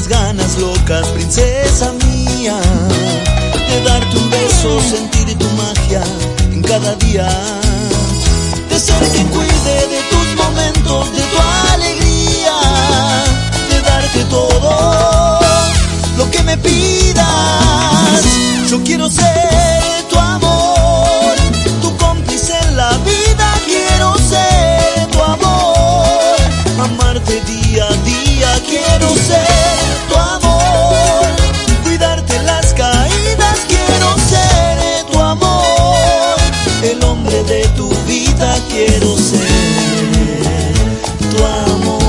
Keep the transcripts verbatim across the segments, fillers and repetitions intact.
las ganas locas, princesa mía, de darte un beso, sentir tu magia en cada día, de ser quien cuide de tus momentos, de tu alegría, de darte todo lo que me pidas. Yo quiero ser tu amor, tu cómplice en la vida, quiero ser tu amor, amarte día a día, quiero ser tu amor, cuidarte las caídas, quiero ser tu amor, el hombre de tu vida, quiero ser tu amor.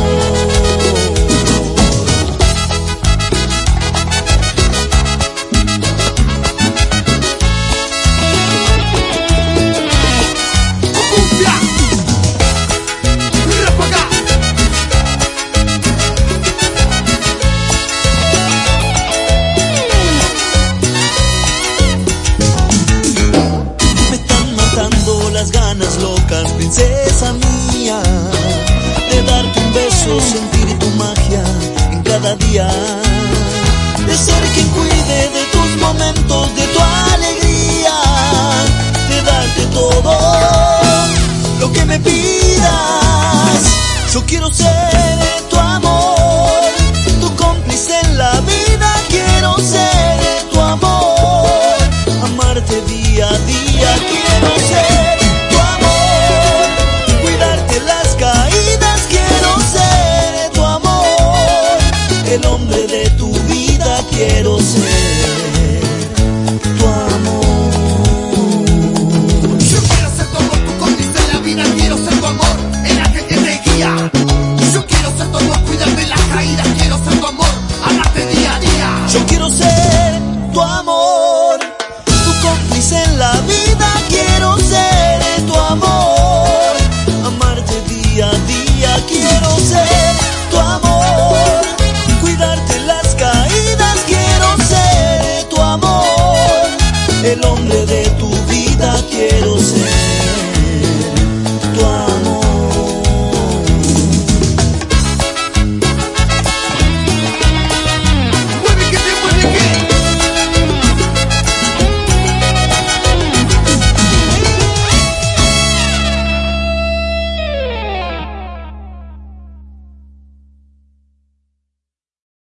Ganas locas, princesa mía, de darte un beso, sentir tu magia en cada día, de ser quien cuide de tus momentos, de tu alegría, de darte todo lo que me pidas. Yo quiero ser